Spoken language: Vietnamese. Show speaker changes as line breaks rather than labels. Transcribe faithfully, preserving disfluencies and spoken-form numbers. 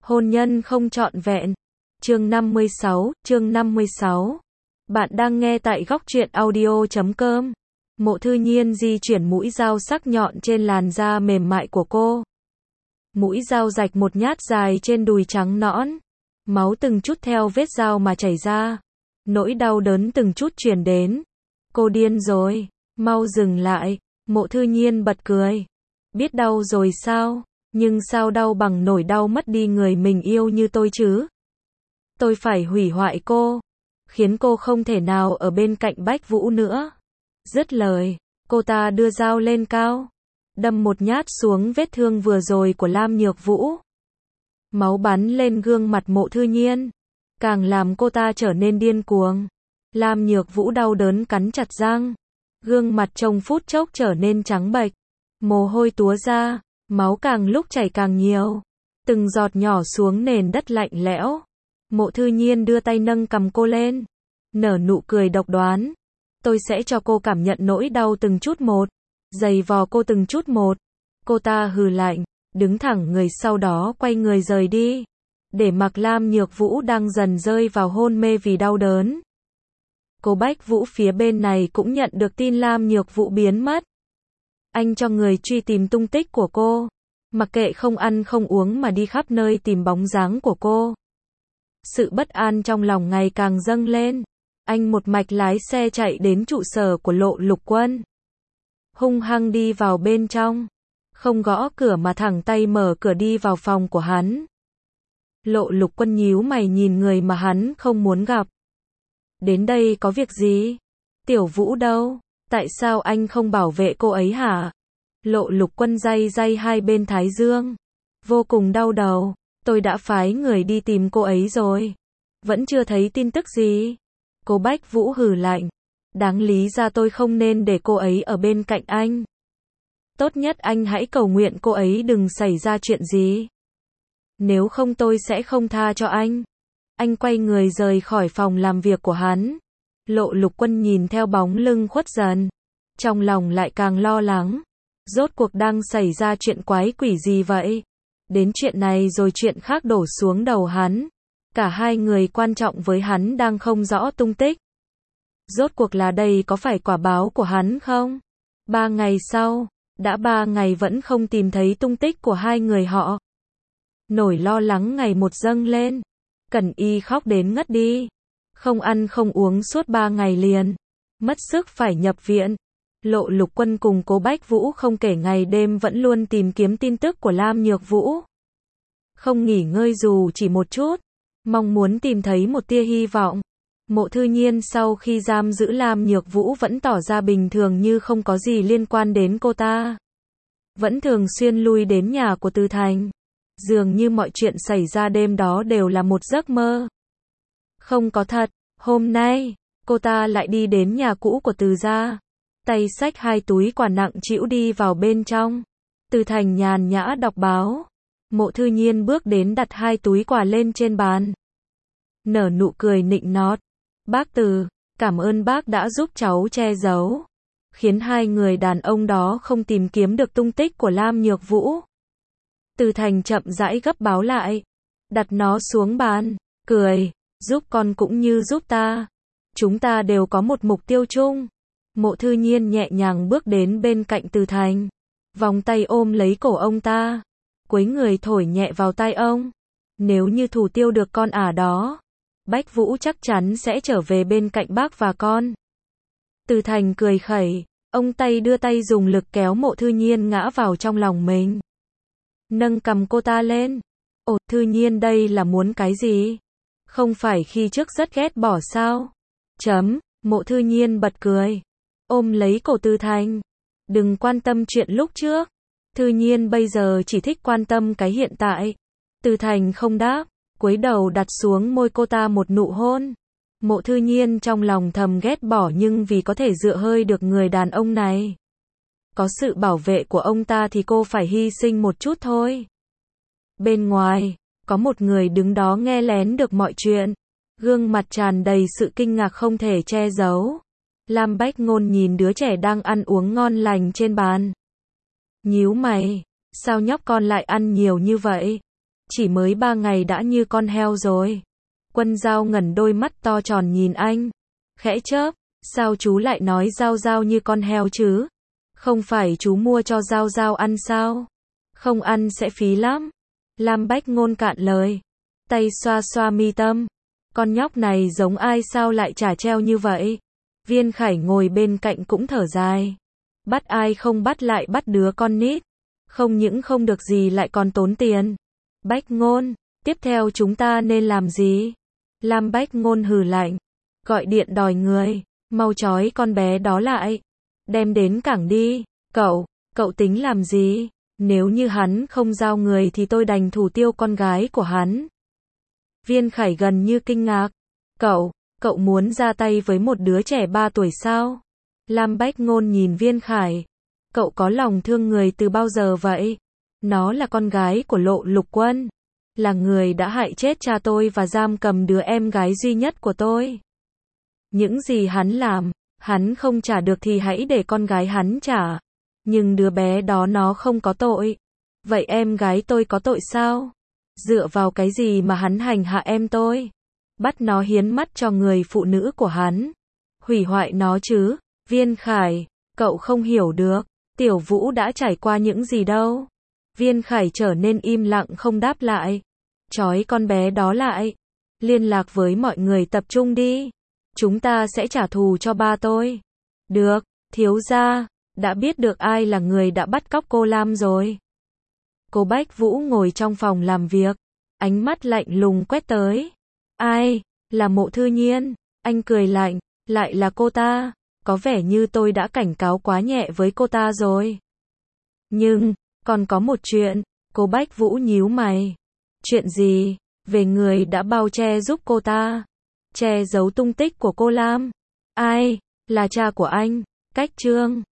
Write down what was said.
Hôn nhân không trọn vẹn. Chương năm mươi sáu, chương năm mươi sáu. Bạn đang nghe tại góc truyện audio chấm com. Mộ Thư Nhiên di chuyển mũi dao sắc nhọn trên làn da mềm mại của cô. Mũi dao rạch một nhát dài trên đùi trắng nõn. Máu từng chút theo vết dao mà chảy ra. Nỗi đau đớn từng chút truyền đến. Cô điên rồi, mau dừng lại. Mộ Thư Nhiên bật cười. Biết đau rồi sao? Nhưng sao đau bằng nỗi đau mất đi người mình yêu như tôi chứ? Tôi phải hủy hoại cô, khiến cô không thể nào ở bên cạnh Bách Vũ nữa. Dứt lời, cô ta đưa dao lên cao, đâm một nhát xuống vết thương vừa rồi của Lam Nhược Vũ. Máu bắn lên gương mặt Mộ Thư Nhiên, càng làm cô ta trở nên điên cuồng. Lam Nhược Vũ đau đớn cắn chặt răng, gương mặt trong phút chốc trở nên trắng bệch, mồ hôi túa ra, máu càng lúc chảy càng nhiều, từng giọt nhỏ xuống nền đất lạnh lẽo. Mộ Thư Nhiên đưa tay nâng cầm cô lên, nở nụ cười độc đoán. Tôi sẽ cho cô cảm nhận nỗi đau từng chút một, giày vò cô từng chút một. Cô ta hừ lạnh, đứng thẳng người sau đó quay người rời đi, để mặc Lam Nhược Vũ đang dần rơi vào hôn mê vì đau đớn. Cô Bách Vũ phía bên này cũng nhận được tin Lam Nhược Vũ biến mất. Anh cho người truy tìm tung tích của cô, mặc kệ không ăn không uống mà đi khắp nơi tìm bóng dáng của cô. Sự bất an trong lòng ngày càng dâng lên. Anh một mạch lái xe chạy đến trụ sở của Lộ Lục Quân. Hung hăng đi vào bên trong, không gõ cửa mà thẳng tay mở cửa đi vào phòng của hắn. Lộ Lục Quân nhíu mày nhìn người mà hắn không muốn gặp. Đến đây có việc gì? Tiểu Vũ đâu? Tại sao anh không bảo vệ cô ấy hả? Lộ Lục Quân day day hai bên thái dương, vô cùng đau đầu. Tôi đã phái người đi tìm cô ấy rồi, vẫn chưa thấy tin tức gì. Cô Bách Vũ hừ lạnh. Đáng lý ra tôi không nên để cô ấy ở bên cạnh anh. Tốt nhất anh hãy cầu nguyện cô ấy đừng xảy ra chuyện gì. Nếu không tôi sẽ không tha cho anh. Anh quay người rời khỏi phòng làm việc của hắn. Lộ Lục Quân nhìn theo bóng lưng khuất dần, trong lòng lại càng lo lắng. Rốt cuộc đang xảy ra chuyện quái quỷ gì vậy? Đến chuyện này rồi chuyện khác đổ xuống đầu hắn. Cả hai người quan trọng với hắn đang không rõ tung tích. Rốt cuộc là đây có phải quả báo của hắn không? Ba ngày sau, đã ba ngày vẫn không tìm thấy tung tích của hai người họ. Nỗi lo lắng ngày một dâng lên. Cẩn Y khóc đến ngất đi. Không ăn không uống suốt ba ngày liền. Mất sức phải nhập viện. Lộ Lục Quân cùng Cố Bách Vũ không kể ngày đêm vẫn luôn tìm kiếm tin tức của Lam Nhược Vũ. Không nghỉ ngơi dù chỉ một chút, mong muốn tìm thấy một tia hy vọng. Mộ Thư Nhiên sau khi giam giữ Lam Nhược Vũ vẫn tỏ ra bình thường như không có gì liên quan đến cô ta. Vẫn thường xuyên lui đến nhà của Từ Thành. Dường như mọi chuyện xảy ra đêm đó đều là một giấc mơ. Không có thật, hôm nay, cô ta lại đi đến nhà cũ của Từ gia. Tay xách hai túi quà nặng trĩu đi vào bên trong. Từ Thành nhàn nhã đọc báo. Mộ Thư Nhiên bước đến đặt hai túi quà lên trên bàn, nở nụ cười nịnh nọt. Bác Từ, cảm ơn bác đã giúp cháu che giấu, khiến hai người đàn ông đó không tìm kiếm được tung tích của Lam Nhược Vũ. Từ Thành chậm rãi gấp báo lại, đặt nó xuống bàn, cười, giúp con cũng như giúp ta. Chúng ta đều có một mục tiêu chung. Mộ Thư Nhiên nhẹ nhàng bước đến bên cạnh Từ Thành, vòng tay ôm lấy cổ ông ta, quấy người thổi nhẹ vào tai ông. Nếu như thủ tiêu được con ả đó, Bách Vũ chắc chắn sẽ trở về bên cạnh bác và con. Từ Thành cười khẩy, ông tay đưa tay dùng lực kéo Mộ Thư Nhiên ngã vào trong lòng mình. Nâng cầm cô ta lên. Ồ, Thư Nhiên đây là muốn cái gì? Không phải khi trước rất ghét bỏ sao? Chấm, Mộ Thư Nhiên bật cười, ôm lấy cổ Từ Thành. Đừng quan tâm chuyện lúc trước. Thư Nhiên bây giờ chỉ thích quan tâm cái hiện tại. Từ Thành không đáp, cúi đầu đặt xuống môi cô ta một nụ hôn. Mộ Thư Nhiên trong lòng thầm ghét bỏ nhưng vì có thể dựa hơi được người đàn ông này, có sự bảo vệ của ông ta thì cô phải hy sinh một chút thôi. Bên ngoài, có một người đứng đó nghe lén được mọi chuyện. Gương mặt tràn đầy sự kinh ngạc không thể che giấu. Lam Bách Ngôn nhìn đứa trẻ đang ăn uống ngon lành trên bàn, nhíu mày, sao nhóc con lại ăn nhiều như vậy? Chỉ mới ba ngày đã như con heo rồi. Quân Dao ngẩn đôi mắt to tròn nhìn anh. Khẽ chớp, sao chú lại nói Dao Dao như con heo chứ? Không phải chú mua cho Dao Dao ăn sao? Không ăn sẽ phí lắm. Lam Bách Ngôn cạn lời. Tay xoa xoa mi tâm. Con nhóc này giống ai sao lại chả treo như vậy? Viên Khải ngồi bên cạnh cũng thở dài. Bắt ai không bắt lại bắt đứa con nít. Không những không được gì lại còn tốn tiền. Bách Ngôn, tiếp theo chúng ta nên làm gì? Lam Bách Ngôn hừ lạnh. Gọi điện đòi người. Mau trói con bé đó lại. Đem đến cảng đi. Cậu, cậu tính làm gì? Nếu như hắn không giao người thì tôi đành thủ tiêu con gái của hắn. Viên Khải gần như kinh ngạc. Cậu, cậu muốn ra tay với một đứa trẻ ba tuổi sao? Lam Bách Ngôn nhìn Viên Khải. Cậu có lòng thương người từ bao giờ vậy? Nó là con gái của Lộ Lục Quân. Là người đã hại chết cha tôi và giam cầm đứa em gái duy nhất của tôi. Những gì hắn làm, hắn không trả được thì hãy để con gái hắn trả. Nhưng đứa bé đó nó không có tội. Vậy em gái tôi có tội sao? Dựa vào cái gì mà hắn hành hạ em tôi? Bắt nó hiến mắt cho người phụ nữ của hắn. Hủy hoại nó chứ? Viên Khải, cậu không hiểu được. Tiểu Vũ đã trải qua những gì đâu. Viên Khải trở nên im lặng không đáp lại. Trói con bé đó lại. Liên lạc với mọi người tập trung đi. Chúng ta sẽ trả thù cho ba tôi. Được, thiếu gia. Đã biết được ai là người đã bắt cóc cô Lam rồi. Cô Bách Vũ ngồi trong phòng làm việc. Ánh mắt lạnh lùng quét tới. Ai? Là Mộ Thư Nhiên. Anh cười lạnh. Lại là cô ta. Có vẻ như tôi đã cảnh cáo quá nhẹ với cô ta rồi. Nhưng, còn có một chuyện. Cô Bách Vũ nhíu mày. Chuyện gì? Về người đã bao che giúp cô ta. Che giấu tung tích của cô Lam. Ai? Là cha của anh. Cách Trương.